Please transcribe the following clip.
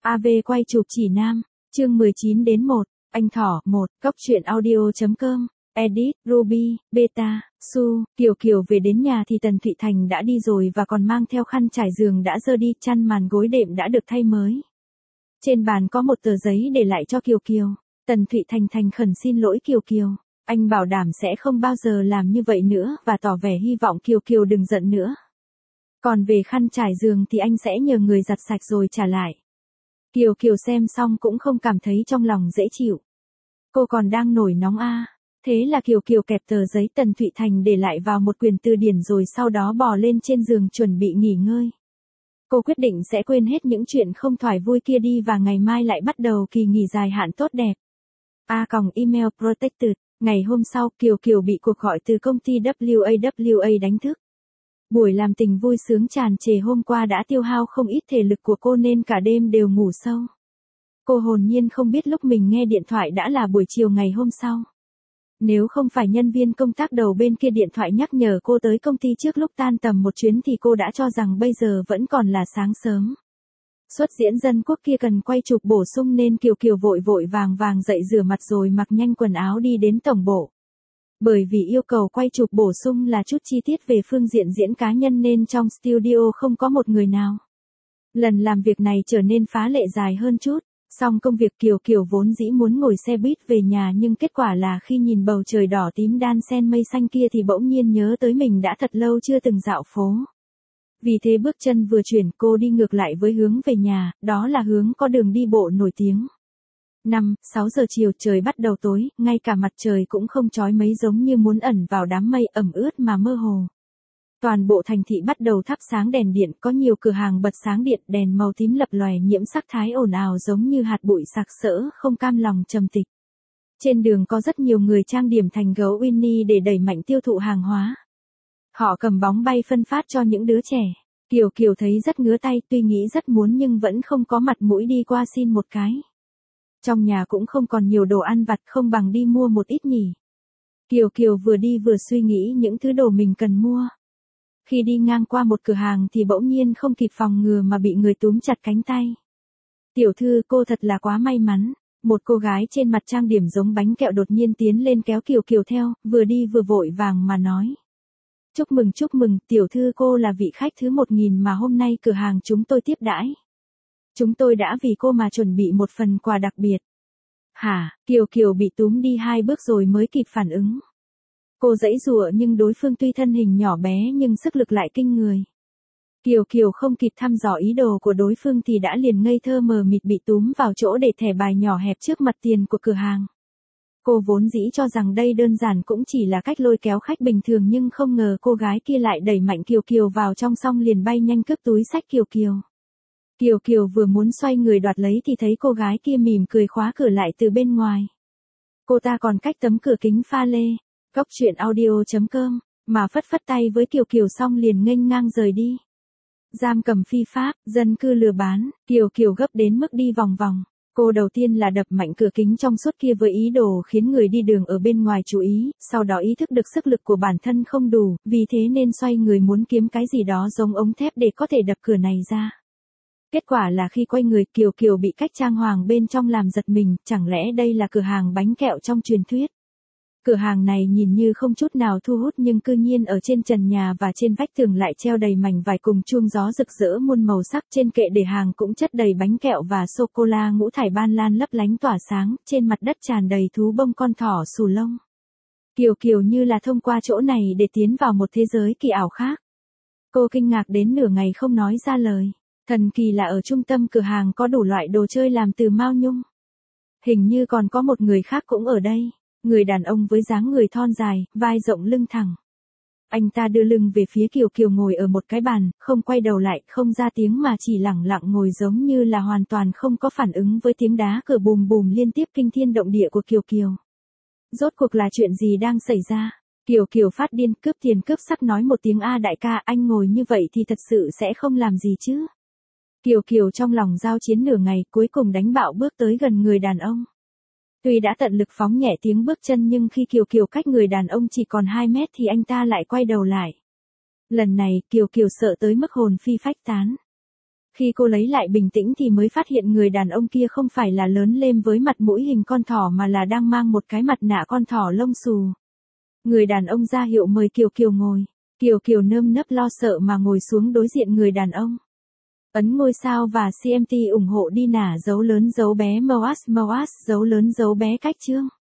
AV quay chụp chỉ nam, chương 19 đến 1, anh Thỏ, 1, Cóc truyện audio.com, edit, Ruby, Beta, Su, Kiều về đến nhà thì Tần Thụy Thành đã đi rồi và còn mang theo khăn trải giường đã dơ đi, chăn màn gối đệm đã được thay mới. Trên bàn có một tờ giấy để lại cho Kiều. Tần Thụy Thành thành khẩn xin lỗi Kiều. Anh bảo đảm sẽ không bao giờ làm như vậy nữa và tỏ vẻ hy vọng Kiều đừng giận nữa. Còn về khăn trải giường thì anh sẽ nhờ người giặt sạch rồi trả lại. Kiều xem xong cũng không cảm thấy trong lòng dễ chịu. Cô còn đang nổi nóng a. Thế là Kiều kẹp tờ giấy Tần Thụy Thành để lại vào một quyển từ điển rồi sau đó bò lên trên giường chuẩn bị nghỉ ngơi. Cô quyết định sẽ quên hết những chuyện không thoải vui kia đi và ngày mai lại bắt đầu kỳ nghỉ dài hạn tốt đẹp. Email protected. Ngày hôm sau Kiều bị cuộc gọi từ công ty WAWA đánh thức. Buổi làm tình vui sướng tràn trề hôm qua đã tiêu hao không ít thể lực của cô nên cả đêm đều ngủ sâu. Cô hồn nhiên không biết lúc mình nghe điện thoại đã là buổi chiều ngày hôm sau. Nếu không phải nhân viên công tác đầu bên kia điện thoại nhắc nhở cô tới công ty trước lúc tan tầm một chuyến thì cô đã cho rằng bây giờ vẫn còn là sáng sớm. Xuất diễn dân quốc kia cần quay chụp bổ sung nên Kiều vội vàng dậy rửa mặt rồi mặc nhanh quần áo đi đến tổng bộ. Bởi vì yêu cầu quay chụp bổ sung là chút chi tiết về phương diện diễn cá nhân nên trong studio không có một người nào. Lần làm việc này trở nên phá lệ dài hơn chút. Xong công việc Kiều vốn dĩ muốn ngồi xe buýt về nhà nhưng kết quả là khi nhìn bầu trời đỏ tím đan xen mây xanh kia thì bỗng nhiên nhớ tới mình đã thật lâu chưa từng dạo phố. Vì thế bước chân vừa chuyển cô đi ngược lại với hướng về nhà, đó là hướng có đường đi bộ nổi tiếng. 5-6 giờ chiều trời bắt đầu tối, ngay cả mặt trời cũng không chói mấy giống như muốn ẩn vào đám mây ẩm ướt mà mơ hồ. Toàn bộ thành thị bắt đầu thắp sáng đèn điện, có nhiều cửa hàng bật sáng điện, đèn màu tím lập lòe nhiễm sắc thái ồn ào giống như hạt bụi sặc sỡ, không cam lòng trầm tịch. Trên đường có rất nhiều người trang điểm thành gấu Winnie để đẩy mạnh tiêu thụ hàng hóa. Họ cầm bóng bay phân phát cho những đứa trẻ. Kiều thấy rất ngứa tay, tuy nghĩ rất muốn nhưng vẫn không có mặt mũi đi qua xin một cái. Trong nhà cũng không còn nhiều đồ ăn vặt, không bằng đi mua một ít nhỉ. Kiều vừa đi vừa suy nghĩ những thứ đồ mình cần mua. Khi đi ngang qua một cửa hàng thì bỗng nhiên không kịp phòng ngừa mà bị người túm chặt cánh tay. Tiểu thư, cô thật là quá may mắn. Một cô gái trên mặt trang điểm giống bánh kẹo đột nhiên tiến lên kéo Kiều theo, vừa đi vừa vội vàng mà nói. Chúc mừng, tiểu thư, cô là vị khách thứ 1000 mà hôm nay cửa hàng chúng tôi tiếp đãi. Chúng tôi đã vì cô mà chuẩn bị một phần quà đặc biệt. Hả? Kiều bị túm đi 2 bước rồi mới kịp phản ứng. Cô giãy giụa nhưng đối phương tuy thân hình nhỏ bé nhưng sức lực lại kinh người. Kiều không kịp thăm dò ý đồ của đối phương thì đã liền ngây thơ mờ mịt bị túm vào chỗ để thẻ bài nhỏ hẹp trước mặt tiền của cửa hàng. Cô vốn dĩ cho rằng đây đơn giản cũng chỉ là cách lôi kéo khách bình thường nhưng không ngờ cô gái kia lại đẩy mạnh Kiều vào trong xong liền bay nhanh cướp túi xách Kiều vừa muốn xoay người đoạt lấy thì thấy cô gái kia mỉm cười khóa cửa lại từ bên ngoài. Cô ta còn cách tấm cửa kính pha lê. Cóc truyện audio.com, mà phất tay với Kiều xong liền nghênh ngang rời đi. Giam cầm phi pháp, dân cư lừa bán, Kiều gấp đến mức đi vòng vòng. Cô đầu tiên là đập mạnh cửa kính trong suốt kia với ý đồ khiến người đi đường ở bên ngoài chú ý, sau đó ý thức được sức lực của bản thân không đủ, vì thế nên xoay người muốn kiếm cái gì đó giống ống thép để có thể đập cửa này ra. Kết quả là khi quay người Kiều bị cách trang hoàng bên trong làm giật mình, chẳng lẽ đây là cửa hàng bánh kẹo trong truyền thuyết. Cửa hàng này nhìn như không chút nào thu hút nhưng cư nhiên ở trên trần nhà và trên vách tường lại treo đầy mảnh vải cùng chuông gió rực rỡ muôn màu sắc, trên kệ để hàng cũng chất đầy bánh kẹo và sô-cô-la ngũ thải ban lan lấp lánh tỏa sáng, trên mặt đất tràn đầy thú bông con thỏ xù lông. Kiều như là thông qua chỗ này để tiến vào một thế giới kỳ ảo khác. Cô kinh ngạc đến nửa ngày không nói ra lời. Thần kỳ là ở trung tâm cửa hàng có đủ loại đồ chơi làm từ mao nhung. Hình như còn có một người khác cũng ở đây. Người đàn ông với dáng người thon dài, vai rộng lưng thẳng. Anh ta đưa lưng về phía Kiều ngồi ở một cái bàn, không quay đầu lại, không ra tiếng mà chỉ lẳng lặng ngồi giống như là hoàn toàn không có phản ứng với tiếng đá cửa bùm liên tiếp kinh thiên động địa của Kiều. Rốt cuộc là chuyện gì đang xảy ra? Kiều phát điên, cướp tiền cướp sắc nói một tiếng a đại ca, anh ngồi như vậy thì thật sự sẽ không làm gì chứ? Kiều trong lòng giao chiến nửa ngày cuối cùng đánh bạo bước tới gần người đàn ông. Tuy đã tận lực phóng nhẹ tiếng bước chân nhưng khi Kiều cách người đàn ông chỉ còn 2 mét thì anh ta lại quay đầu lại. Lần này Kiều sợ tới mức hồn phi phách tán. Khi cô lấy lại bình tĩnh thì mới phát hiện người đàn ông kia không phải là lớn lên với mặt mũi hình con thỏ mà là đang mang một cái mặt nạ con thỏ lông xù. Người đàn ông ra hiệu mời Kiều Kiều ngồi. Kiều Kiều nơm nớp lo sợ mà ngồi xuống đối diện người đàn ông. Ấn ngôi sao và CMT ủng hộ đi nả dấu lớn dấu bé MOAS dấu lớn dấu bé cách chương.